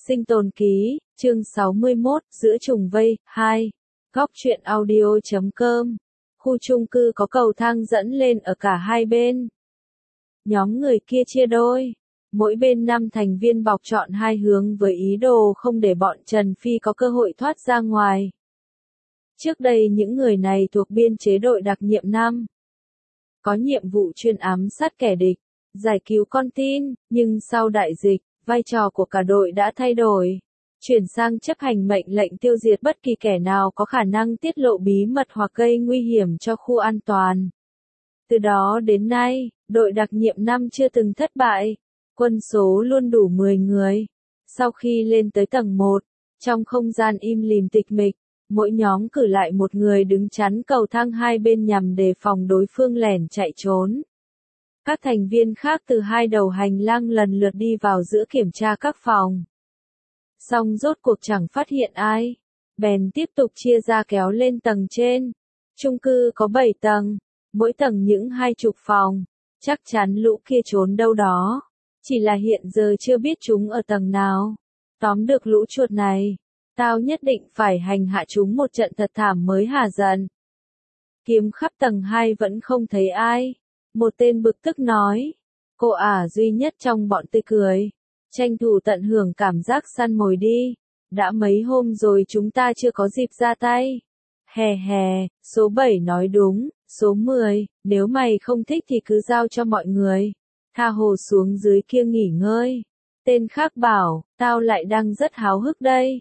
Sinh tồn ký, chương 61, giữa trùng vây, 2. Góc truyện audio.com. Khu chung cư có cầu thang dẫn lên ở cả hai bên. Nhóm người kia chia đôi. Mỗi bên 5 thành viên bọc chọn hai hướng với ý đồ không để bọn Trần Phi có cơ hội thoát ra ngoài. Trước đây những người này thuộc biên chế đội đặc nhiệm 5. Có nhiệm vụ chuyên ám sát kẻ địch, giải cứu con tin, nhưng sau đại dịch, vai trò của cả đội đã thay đổi, chuyển sang chấp hành mệnh lệnh tiêu diệt bất kỳ kẻ nào có khả năng tiết lộ bí mật hoặc gây nguy hiểm cho khu an toàn. Từ đó đến nay, đội đặc nhiệm 5 chưa từng thất bại, quân số luôn đủ 10 người. Sau khi lên tới tầng 1, trong không gian im lìm tịch mịch, mỗi nhóm cử lại một người đứng chắn cầu thang hai bên nhằm đề phòng đối phương lẻn chạy trốn. Các thành viên khác từ hai đầu hành lang lần lượt đi vào giữa kiểm tra các phòng. Song rốt cuộc chẳng phát hiện ai. Bèn tiếp tục chia ra kéo lên tầng trên. Chung cư có 7 tầng, mỗi tầng những 20 phòng. Chắc chắn lũ kia trốn đâu đó. Chỉ là hiện giờ chưa biết chúng ở tầng nào. Tóm được lũ chuột này, tao nhất định phải hành hạ chúng một trận thật thảm mới hả giận. Kiếm khắp tầng 2 vẫn không thấy ai. Một tên bực tức nói, cô duy nhất trong bọn tươi cười, tranh thủ tận hưởng cảm giác săn mồi đi, đã mấy hôm rồi chúng ta chưa có dịp ra tay. Hè hè, số 7 nói đúng, số 10, nếu mày không thích thì cứ giao cho mọi người, tha hồ xuống dưới kia nghỉ ngơi. Tên khác bảo, tao lại đang rất háo hức đây.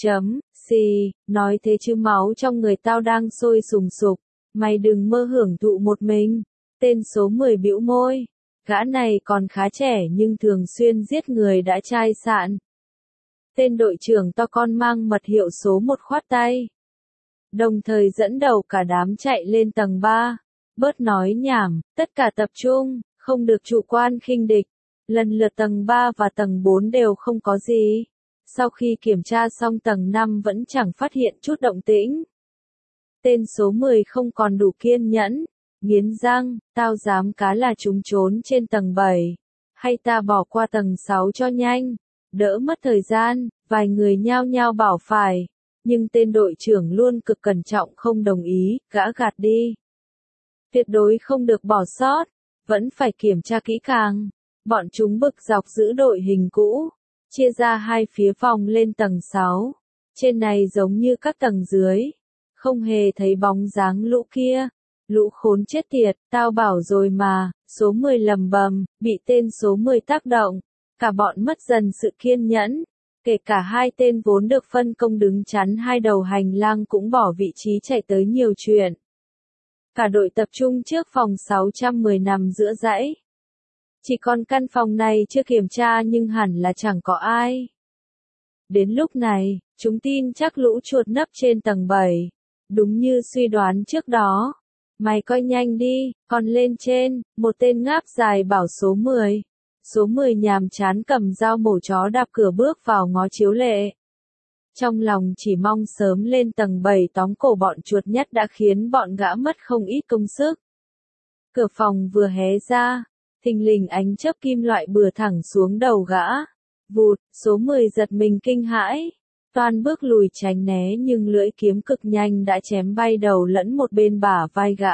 Xì, nói thế chứ máu trong người tao đang sôi sùng sục, mày đừng mơ hưởng thụ một mình. Tên số 10 bĩu môi, gã này còn khá trẻ nhưng thường xuyên giết người đã chai sạn. Tên đội trưởng to con mang mật hiệu số 1 khoát tay, đồng thời dẫn đầu cả đám chạy lên tầng 3. Bớt nói nhảm, tất cả tập trung, không được chủ quan khinh địch. Lần lượt tầng 3 và tầng 4 đều không có gì. Sau khi kiểm tra xong tầng 5 vẫn chẳng phát hiện chút động tĩnh. Tên số 10 không còn đủ kiên nhẫn. Nghiến răng, tao dám cá là chúng trốn trên tầng 7. Hay ta bỏ qua tầng 6 cho nhanh. Đỡ mất thời gian, vài người nhao nhao bảo phải. Nhưng tên đội trưởng luôn cực cẩn trọng không đồng ý, gã gạt đi. Tuyệt đối không được bỏ sót, vẫn phải kiểm tra kỹ càng. Bọn chúng bực dọc giữ đội hình cũ, chia ra hai phía phòng lên tầng 6. Trên này giống như các tầng dưới. Không hề thấy bóng dáng lũ kia. Lũ khốn chết tiệt, tao bảo rồi mà, số 10 lầm bầm, bị tên số 10 tác động. Cả bọn mất dần sự kiên nhẫn. Kể cả hai tên vốn được phân công đứng chắn hai đầu hành lang cũng bỏ vị trí chạy tới nhiều chuyện. Cả đội tập trung trước phòng 610 nằm giữa dãy. Chỉ còn căn phòng này chưa kiểm tra nhưng hẳn là chẳng có ai. Đến lúc này, chúng tin chắc lũ chuột nấp trên tầng 7. Đúng như suy đoán trước đó. Mày coi nhanh đi, còn lên trên, một tên ngáp dài bảo số 10. Số 10 nhàm chán cầm dao mổ chó đạp cửa bước vào ngó chiếu lệ. Trong lòng chỉ mong sớm lên tầng 7 tóm cổ bọn chuột nhất đã khiến bọn gã mất không ít công sức. Cửa phòng vừa hé ra, thình lình ánh chớp kim loại bừa thẳng xuống đầu gã. Vụt, số 10 giật mình kinh hãi. Toan bước lùi tránh né nhưng lưỡi kiếm cực nhanh đã chém bay đầu lẫn một bên bả vai gã.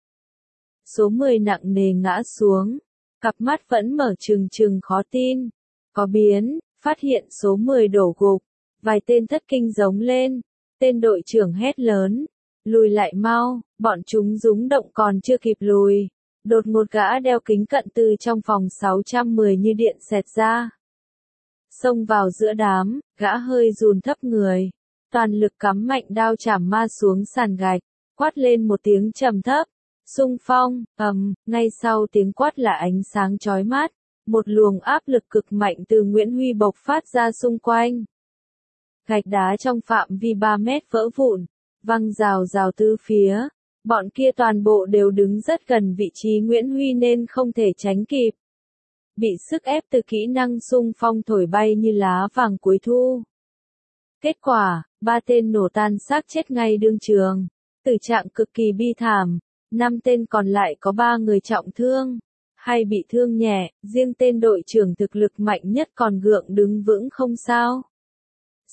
Số 10 nặng nề ngã xuống. Cặp mắt vẫn mở trừng trừng khó tin. Có biến, phát hiện số 10 đổ gục. Vài tên thất kinh giống lên. Tên đội trưởng hét lớn. Lùi lại mau, bọn chúng rúng động còn chưa kịp lùi. Đột ngột gã đeo kính cận từ trong phòng 610 như điện xẹt ra. Xông vào giữa đám, gã hơi run thấp người. Toàn lực cắm mạnh đao chảm ma xuống sàn gạch, quát lên một tiếng trầm thấp. Xung phong, ngay sau tiếng quát là ánh sáng chói mắt. Một luồng áp lực cực mạnh từ Nguyễn Huy bộc phát ra xung quanh. Gạch đá trong phạm vi 3 mét vỡ vụn, văng rào rào tứ phía. Bọn kia toàn bộ đều đứng rất gần vị trí Nguyễn Huy nên không thể tránh kịp. Bị sức ép từ kỹ năng xung phong thổi bay như lá vàng cuối thu. Kết quả, 3 tên nổ tan xác chết ngay đương trường. Tử trạng cực kỳ bi thảm. 5 tên còn lại có 3 người trọng thương. hay bị thương nhẹ, riêng tên đội trưởng thực lực mạnh nhất còn gượng đứng vững không sao.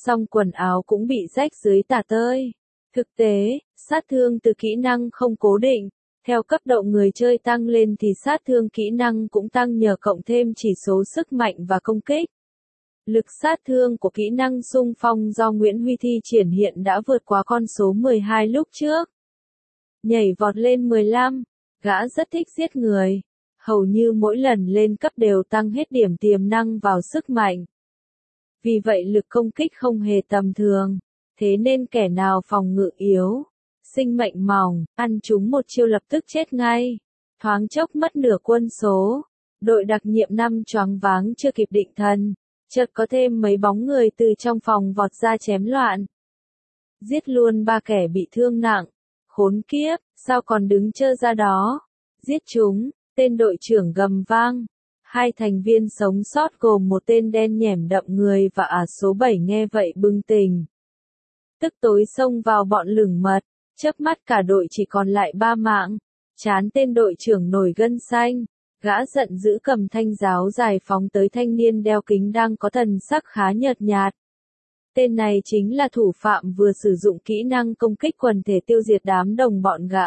song quần áo cũng bị rách dưới tả tơi. Thực tế, sát thương từ kỹ năng không cố định. Theo cấp độ người chơi tăng lên thì sát thương kỹ năng cũng tăng nhờ cộng thêm chỉ số sức mạnh và công kích. Lực sát thương của kỹ năng xung phong do Nguyễn Huy thi triển hiện đã vượt qua con số 12 lúc trước. Nhảy vọt lên 15, gã rất thích giết người. Hầu như mỗi lần lên cấp đều tăng hết điểm tiềm năng vào sức mạnh. Vì vậy lực công kích không hề tầm thường. Thế nên kẻ nào phòng ngự yếu, sinh mệnh mỏng, ăn chúng một chiêu lập tức chết ngay. Thoáng chốc mất nửa quân số. Đội đặc nhiệm 5 choáng váng chưa kịp định thần. Chợt có thêm mấy bóng người từ trong phòng vọt ra chém loạn. Giết luôn 3 kẻ bị thương nặng. Khốn kiếp, sao còn đứng trơ ra đó? Giết chúng, tên đội trưởng gầm vang. 2 thành viên sống sót gồm một tên đen nhẻm đậm người và số 7 nghe vậy bừng tỉnh. Tức tối xông vào bọn lửng mật, chớp mắt cả đội chỉ còn lại 3 mạng. Trán tên đội trưởng nổi gân xanh. Gã giận dữ cầm thanh giáo dài phóng tới thanh niên đeo kính đang có thần sắc khá nhợt nhạt. Tên này chính là thủ phạm vừa sử dụng kỹ năng công kích quần thể tiêu diệt đám đồng bọn gã.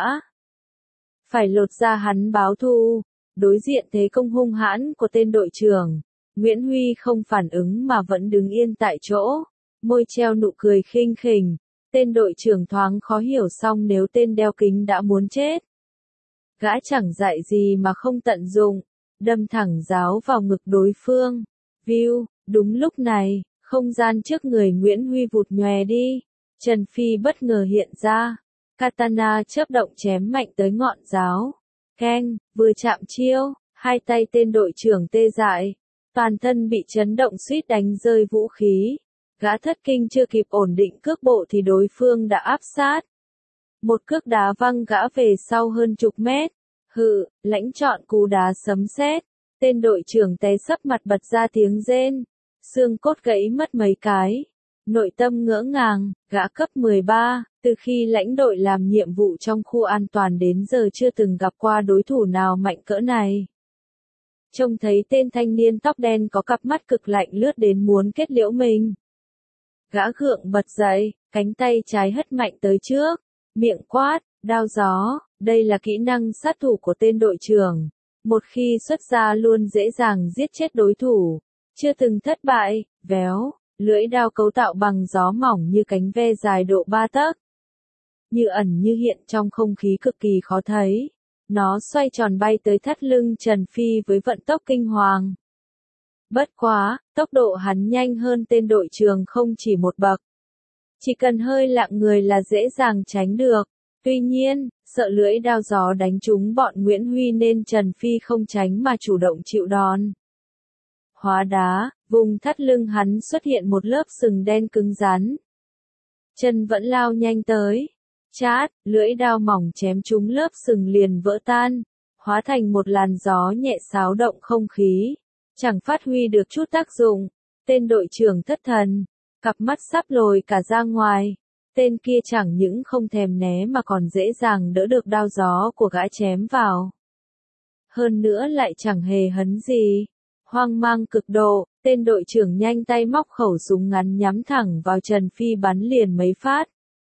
Phải lột ra hắn báo thù. Đối diện thế công hung hãn của tên đội trưởng, Nguyễn Huy không phản ứng mà vẫn đứng yên tại chỗ, môi treo nụ cười khinh khỉnh. Tên đội trưởng thoáng khó hiểu xong nếu tên đeo kính đã muốn chết. Gã chẳng dạy gì mà không tận dụng, đâm thẳng giáo vào ngực đối phương. View, đúng lúc này, không gian trước người Nguyễn Huy vụt nhòe đi. Trần Phi bất ngờ hiện ra. Katana chớp động chém mạnh tới ngọn giáo. Keng, vừa chạm chiêu, 2 tay tên đội trưởng tê dại. Toàn thân bị chấn động suýt đánh rơi vũ khí. Gã thất kinh chưa kịp ổn định cước bộ thì đối phương đã áp sát. Một cước đá văng gã về sau hơn chục mét. Hự, lãnh chọn cú đá sấm sét. Tên đội trưởng té sấp mặt bật ra tiếng rên. Xương cốt gãy mất mấy cái. Nội tâm ngỡ ngàng, gã cấp 13, từ khi lãnh đội làm nhiệm vụ trong khu an toàn đến giờ chưa từng gặp qua đối thủ nào mạnh cỡ này. Trông thấy tên thanh niên tóc đen có cặp mắt cực lạnh lướt đến muốn kết liễu mình. Gã gượng bật dậy, cánh tay trái hất mạnh tới trước, miệng quát, đao gió, đây là kỹ năng sát thủ của tên đội trưởng. Một khi xuất ra luôn dễ dàng giết chết đối thủ, chưa từng thất bại, véo. Lưỡi đao cấu tạo bằng gió mỏng như cánh ve dài độ 3 tấc. Như ẩn như hiện trong không khí cực kỳ khó thấy. Nó xoay tròn bay tới thắt lưng Trần Phi với vận tốc kinh hoàng. Bất quá, tốc độ hắn nhanh hơn tên đội trưởng không chỉ một bậc. Chỉ cần hơi lạng người là dễ dàng tránh được. Tuy nhiên, sợ lưỡi đao gió đánh trúng bọn Nguyễn Huy nên Trần Phi không tránh mà chủ động chịu đòn. Hóa đá, vùng thắt lưng hắn xuất hiện một lớp sừng đen cứng rắn. Chân vẫn lao nhanh tới. Chát, lưỡi đao mỏng chém trúng lớp sừng liền vỡ tan, hóa thành một làn gió nhẹ xáo động không khí. Chẳng phát huy được chút tác dụng. Tên đội trưởng thất thần, cặp mắt sắp lồi cả ra ngoài. Tên kia chẳng những không thèm né mà còn dễ dàng đỡ được đao gió của gã chém vào. Hơn nữa lại chẳng hề hấn gì. Hoang mang cực độ, tên đội trưởng nhanh tay móc khẩu súng ngắn nhắm thẳng vào Trần Phi bắn liền mấy phát.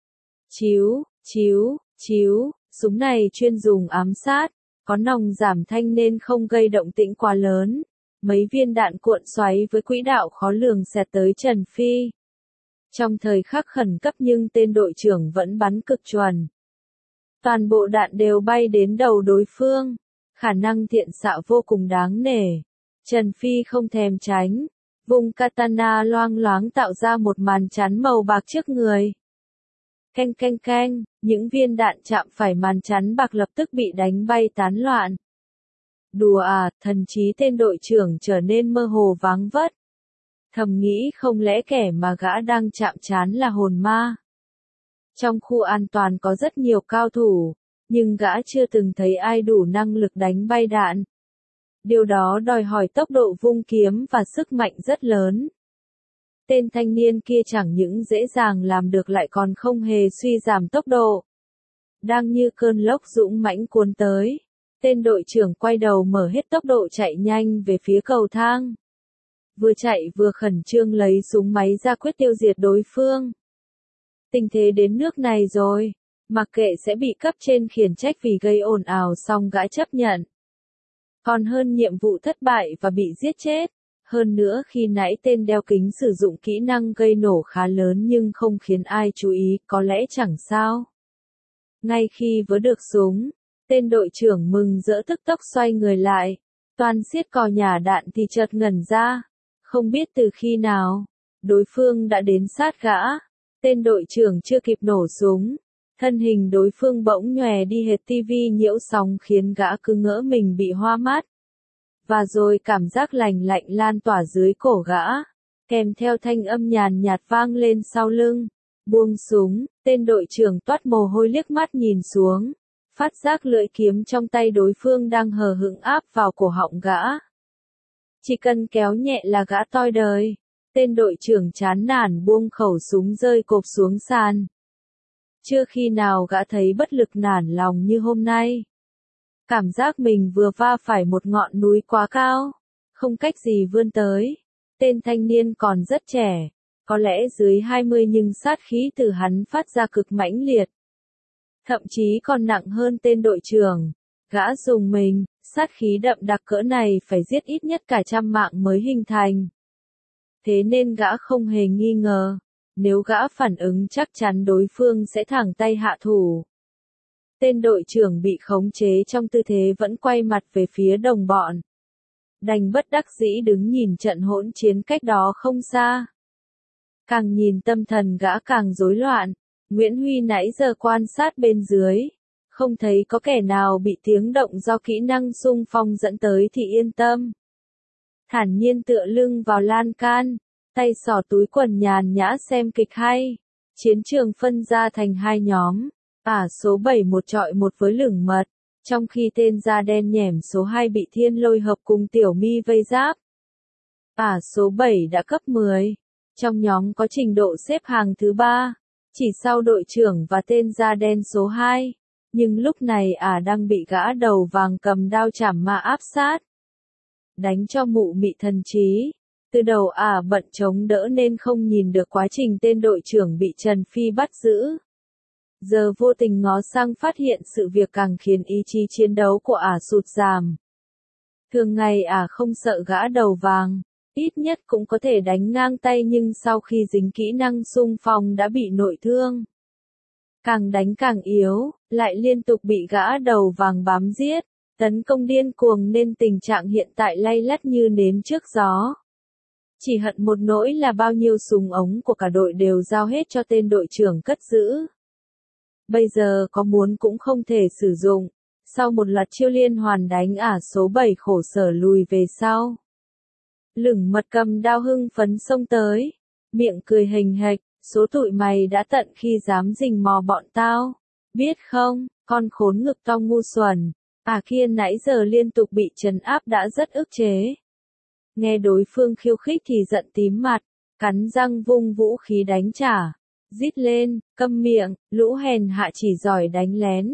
Chíu, chíu, chíu, súng này chuyên dùng ám sát, có nòng giảm thanh nên không gây động tĩnh quá lớn. Mấy viên đạn cuộn xoáy với quỹ đạo khó lường xẹt tới Trần Phi. Trong thời khắc khẩn cấp nhưng tên đội trưởng vẫn bắn cực chuẩn. Toàn bộ đạn đều bay đến đầu đối phương. Khả năng thiện xạ vô cùng đáng nể. Trần Phi không thèm tránh, vùng katana loang loáng tạo ra một màn chắn màu bạc trước người. Canh canh canh, những viên đạn chạm phải màn chắn bạc lập tức bị đánh bay tán loạn. Đùa à, thần trí tên đội trưởng trở nên mơ hồ váng vất. Thầm nghĩ không lẽ kẻ mà gã đang chạm trán là hồn ma. Trong khu an toàn có rất nhiều cao thủ, nhưng gã chưa từng thấy ai đủ năng lực đánh bay đạn. Điều đó đòi hỏi tốc độ vung kiếm và sức mạnh rất lớn. Tên thanh niên kia chẳng những dễ dàng làm được lại còn không hề suy giảm tốc độ. Đang như cơn lốc dũng mãnh cuốn tới, tên đội trưởng quay đầu mở hết tốc độ chạy nhanh về phía cầu thang. vừa chạy vừa khẩn trương lấy súng máy ra quyết tiêu diệt đối phương. Tình thế đến nước này rồi, mặc kệ sẽ bị cấp trên khiển trách vì gây ồn ào song gã chấp nhận. Còn hơn nhiệm vụ thất bại và bị giết chết. Hơn nữa khi nãy tên đeo kính sử dụng kỹ năng gây nổ khá lớn nhưng không khiến ai chú ý, có lẽ chẳng sao. Ngay khi vớ được súng, tên đội trưởng mừng rỡ tức tốc xoay người lại. Toàn siết cò nhả đạn thì chợt ngẩn ra. Không biết từ khi nào, đối phương đã đến sát gã. Tên đội trưởng chưa kịp nổ súng. Thân hình đối phương bỗng nhòe đi hệt tivi nhiễu sóng khiến gã cứ ngỡ mình bị hoa mắt. Và rồi cảm giác lành lạnh lan tỏa dưới cổ gã, kèm theo thanh âm nhàn nhạt vang lên sau lưng. Buông súng, tên đội trưởng toát mồ hôi liếc mắt nhìn xuống, phát giác lưỡi kiếm trong tay đối phương đang hờ hững áp vào cổ họng gã. Chỉ cần kéo nhẹ là gã toi đời. Tên đội trưởng chán nản buông khẩu súng rơi cộp xuống sàn. Chưa khi nào gã thấy bất lực nản lòng như hôm nay. Cảm giác mình vừa va phải một ngọn núi quá cao, không cách gì vươn tới. Tên thanh niên còn rất trẻ, có lẽ dưới 20 nhưng sát khí từ hắn phát ra cực mãnh liệt. Thậm chí còn nặng hơn tên đội trưởng. Gã dùng mình, sát khí đậm đặc cỡ này phải giết ít nhất cả 100 mạng mới hình thành. Thế nên gã không hề nghi ngờ, nếu gã phản ứng chắc chắn đối phương sẽ thẳng tay hạ thủ. Tên đội trưởng bị khống chế trong tư thế vẫn quay mặt về phía đồng bọn. Đành bất đắc dĩ đứng nhìn trận hỗn chiến cách đó không xa. Càng nhìn tâm thần gã càng rối loạn. Nguyễn Huy nãy giờ quan sát bên dưới, không thấy có kẻ nào bị tiếng động do kỹ năng xung phong dẫn tới thì yên tâm. Thản nhiên tựa lưng vào lan can, tay xỏ túi quần nhàn nhã xem kịch hay. Chiến trường phân ra thành hai nhóm. Số 7 một chọi một với Lửng Mật, trong khi tên da đen nhẻm số 2 bị Thiên Lôi hợp cùng Tiểu Mi vây giáp. Số 7 đã cấp 10. Trong nhóm có trình độ xếp hàng thứ 3, chỉ sau đội trưởng và tên da đen số 2. Nhưng lúc này đang bị gã đầu vàng cầm đao chảm ma áp sát. Đánh cho mụ mị thần trí. Từ đầu bận chống đỡ nên không nhìn được quá trình tên đội trưởng bị Trần Phi bắt giữ. Giờ vô tình ngó sang phát hiện sự việc càng khiến ý chí chiến đấu của sụt giảm. Thường ngày không sợ gã đầu vàng, ít nhất cũng có thể đánh ngang tay nhưng sau khi dính kỹ năng xung phong đã bị nội thương. Càng đánh càng yếu, lại liên tục bị gã đầu vàng bám giết, tấn công điên cuồng nên tình trạng hiện tại lay lắt như nến trước gió. Chỉ hận một nỗi là bao nhiêu súng ống của cả đội đều giao hết cho tên đội trưởng cất giữ. Bây giờ có muốn cũng không thể sử dụng. Sau một loạt chiêu liên hoàn đánh số 7 khổ sở lùi về sau. Lửng Mật cầm đao hưng phấn xông tới. Miệng cười hình hạch, số tụi mày đã tận khi dám rình mò bọn tao. Biết không, con khốn ngực to ngu xuẩn. Kia nãy giờ liên tục bị trấn áp đã rất ức chế. Nghe đối phương khiêu khích thì giận tím mặt, cắn răng vung vũ khí đánh trả. Rít lên, câm miệng, lũ hèn hạ chỉ giỏi đánh lén.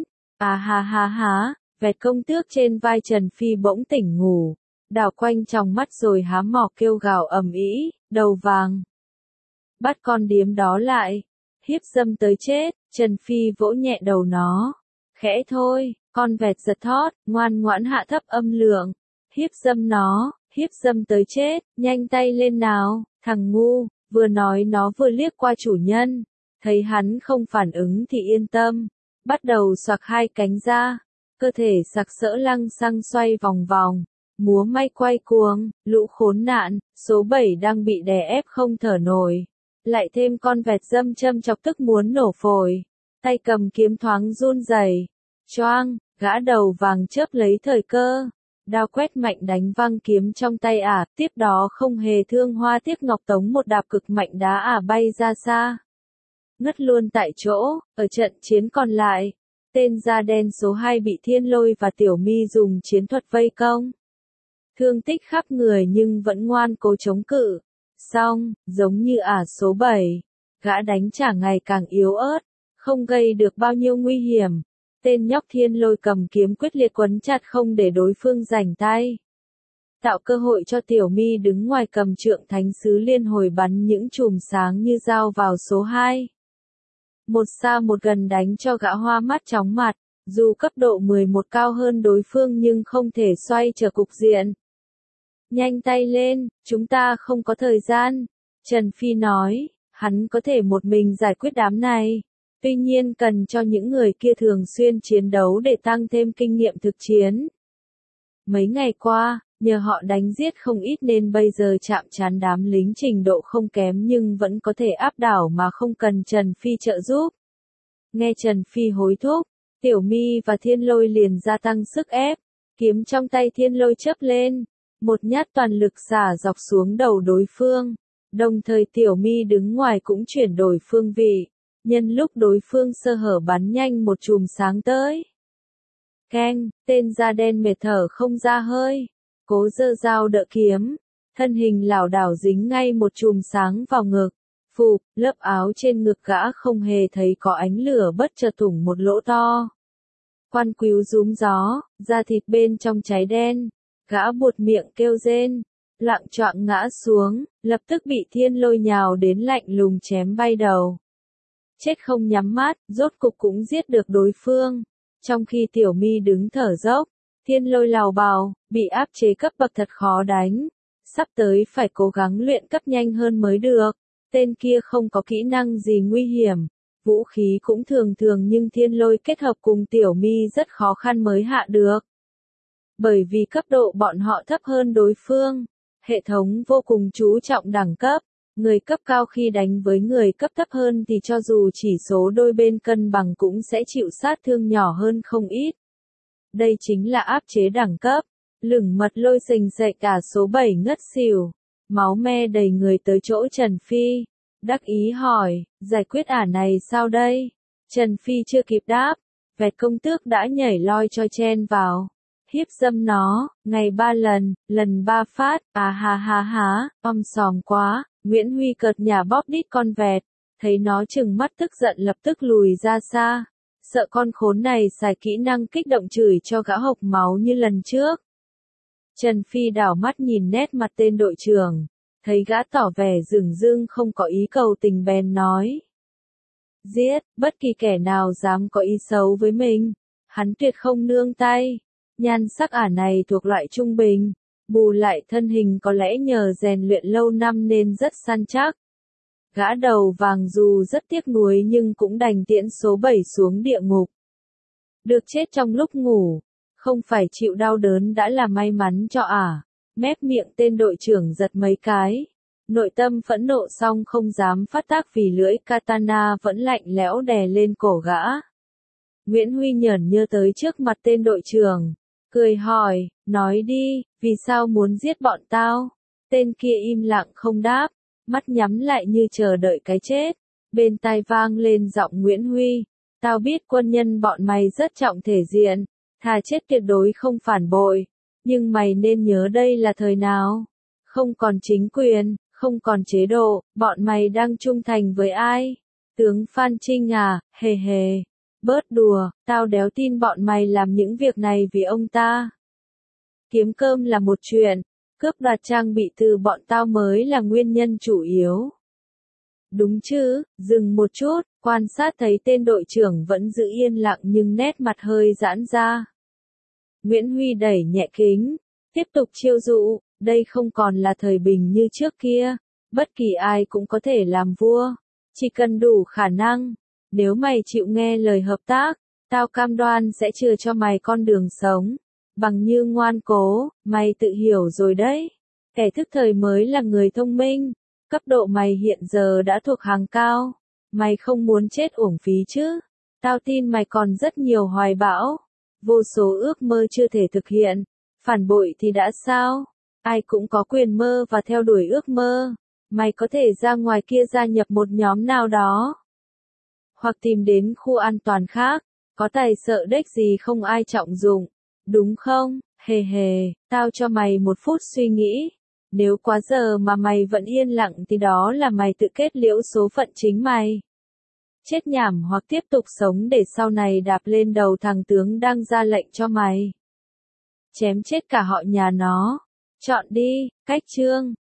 Ha, vẹt công tước trên vai Trần Phi bỗng tỉnh ngủ, đảo quanh trong mắt rồi há mỏ kêu gào ầm ĩ, đầu vàng. Bắt con điếm đó lại, hiếp dâm tới chết, Trần Phi vỗ nhẹ đầu nó. Khẽ thôi, con vẹt giật thót, ngoan ngoãn hạ thấp âm lượng. Hiếp dâm nó, hiếp dâm tới chết, nhanh tay lên nào, thằng ngu. Vừa nói nó vừa liếc qua chủ nhân, thấy hắn không phản ứng thì yên tâm, bắt đầu xoạc hai cánh ra, cơ thể sặc sỡ lăng xăng xoay vòng vòng, múa may quay cuồng, lũ khốn nạn, số 7 đang bị đè ép không thở nổi, lại thêm con vẹt dâm châm chọc tức muốn nổ phổi, tay cầm kiếm thoáng run rẩy, choang, gã đầu vàng chớp lấy thời cơ. Đao quét mạnh đánh văng kiếm trong tay tiếp đó không hề thương hoa tiếc ngọc tống một đạp cực mạnh đá bay ra xa. Ngất luôn tại chỗ, ở trận chiến còn lại, tên da đen số 2 bị Thiên Lôi và Tiểu Mi dùng chiến thuật vây công. Thương tích khắp người nhưng vẫn ngoan cố chống cự. Xong, giống như số 7, gã đánh trả ngày càng yếu ớt, không gây được bao nhiêu nguy hiểm. Tên nhóc Thiên Lôi cầm kiếm quyết liệt quấn chặt không để đối phương rảnh tay. tạo cơ hội cho Tiểu My đứng ngoài cầm trượng thánh sứ liên hồi bắn những chùm sáng như dao vào số 2. Một xa một gần đánh cho gã hoa mắt chóng mặt, dù cấp độ 11 cao hơn đối phương nhưng không thể xoay trở cục diện. Nhanh tay lên, chúng ta không có thời gian, Trần Phi nói, hắn có thể một mình giải quyết đám này. Tuy nhiên cần cho những người kia thường xuyên chiến đấu để tăng thêm kinh nghiệm thực chiến. Mấy ngày qua, nhờ họ đánh giết không ít nên bây giờ chạm trán đám lính trình độ không kém nhưng vẫn có thể áp đảo mà không cần Trần Phi trợ giúp. Nghe Trần Phi hối thúc, Tiểu My và Thiên Lôi liền gia tăng sức ép, kiếm trong tay Thiên Lôi chớp lên, một nhát toàn lực xả dọc xuống đầu đối phương. Đồng thời Tiểu My đứng ngoài cũng chuyển đổi phương vị, nhân lúc đối phương sơ hở bắn nhanh một chùm sáng tới. Keng, tên da đen mệt thở không ra hơi, cố giơ dao đỡ kiếm, thân hình lảo đảo dính ngay một chùm sáng vào ngực. Phụp, lớp áo trên ngực gã không hề thấy có ánh lửa bất chợt thủng một lỗ to. Quan quýu rúm gió, da thịt bên trong cháy đen, gã buột miệng kêu rên, lạng choạng ngã xuống, lập tức bị Thiên Lôi nhào đến lạnh lùng chém bay đầu. Chết không nhắm mắt, rốt cục cũng giết được đối phương. Trong khi Tiểu My đứng thở dốc, Thiên Lôi lào bào, bị áp chế cấp bậc thật khó đánh. Sắp tới phải cố gắng luyện cấp nhanh hơn mới được. Tên kia không có kỹ năng gì nguy hiểm, vũ khí cũng thường thường nhưng Thiên Lôi kết hợp cùng Tiểu My rất khó khăn mới hạ được. Bởi vì cấp độ bọn họ thấp hơn đối phương, hệ thống vô cùng chú trọng đẳng cấp. Người cấp cao khi đánh với người cấp thấp hơn thì cho dù chỉ số đôi bên cân bằng cũng sẽ chịu sát thương nhỏ hơn không ít. Đây chính là áp chế đẳng cấp. Lửng mật lôi sình sệ cả số 7 ngất xỉu. Máu me đầy người tới chỗ Trần Phi. Đắc ý hỏi, giải quyết ả này sao đây? Trần Phi chưa kịp đáp. Vẹt công tước đã nhảy loi choi chen vào. Hiếp dâm nó, ngày 3 lần 3 phát, à ha, sòm quá. Nguyễn Huy cợt nhả bóp đít con vẹt, thấy nó trừng mắt tức giận lập tức lùi ra xa, sợ con khốn này xài kỹ năng kích động chửi cho gã hộc máu như lần trước. Trần Phi đảo mắt nhìn nét mặt tên đội trưởng, thấy gã tỏ vẻ dửng dưng không có ý cầu tình bèn nói. Giết, bất kỳ kẻ nào dám có ý xấu với mình, hắn tuyệt không nương tay. Nhan sắc ả này thuộc loại trung bình. Bù lại thân hình có lẽ nhờ rèn luyện lâu năm nên rất săn chắc. Gã đầu vàng dù rất tiếc nuối nhưng cũng đành tiễn số 7 xuống địa ngục. Được chết trong lúc ngủ, không phải chịu đau đớn đã là may mắn cho ả. Mép miệng tên đội trưởng giật mấy cái. Nội tâm phẫn nộ xong không dám phát tác vì lưỡi katana vẫn lạnh lẽo đè lên cổ gã. Nguyễn Huy nhởn nhơ tới trước mặt tên đội trưởng. Cười hỏi, nói đi, vì sao muốn giết bọn tao? Tên kia im lặng không đáp, mắt nhắm lại như chờ đợi cái chết. Bên tai vang lên giọng Nguyễn Huy, tao biết quân nhân bọn mày rất trọng thể diện, thà chết tuyệt đối không phản bội. Nhưng mày nên nhớ đây là thời nào? Không còn chính quyền, không còn chế độ, bọn mày đang trung thành với ai? Tướng Phan Trinh à, hề hề. Bớt đùa, tao đéo tin bọn mày làm những việc này vì ông ta. Kiếm cơm là một chuyện, cướp đoạt trang bị từ bọn tao mới là nguyên nhân chủ yếu. Đúng chứ, dừng một chút, quan sát thấy tên đội trưởng vẫn giữ yên lặng nhưng nét mặt hơi giãn ra. Nguyễn Huy đẩy nhẹ kính, tiếp tục chiêu dụ, đây không còn là thời bình như trước kia, bất kỳ ai cũng có thể làm vua, chỉ cần đủ khả năng. Nếu mày chịu nghe lời hợp tác, tao cam đoan sẽ chừa cho mày con đường sống. Bằng như ngoan cố, mày tự hiểu rồi đấy. Kẻ thức thời mới là người thông minh. Cấp độ mày hiện giờ đã thuộc hàng cao. Mày không muốn chết uổng phí chứ. Tao tin mày còn rất nhiều hoài bão. Vô số ước mơ chưa thể thực hiện. Phản bội thì đã sao? Ai cũng có quyền mơ và theo đuổi ước mơ. Mày có thể ra ngoài kia gia nhập một nhóm nào đó. Hoặc tìm đến khu an toàn khác, có tài sợ đếch gì không ai trọng dụng, đúng không? Hề hề, tao cho mày 1 phút suy nghĩ, nếu quá giờ mà mày vẫn yên lặng thì đó là mày tự kết liễu số phận chính mày. Chết nhảm hoặc tiếp tục sống để sau này đạp lên đầu thằng tướng đang ra lệnh cho mày. Chém chết cả họ nhà nó, Chọn đi, cách chương.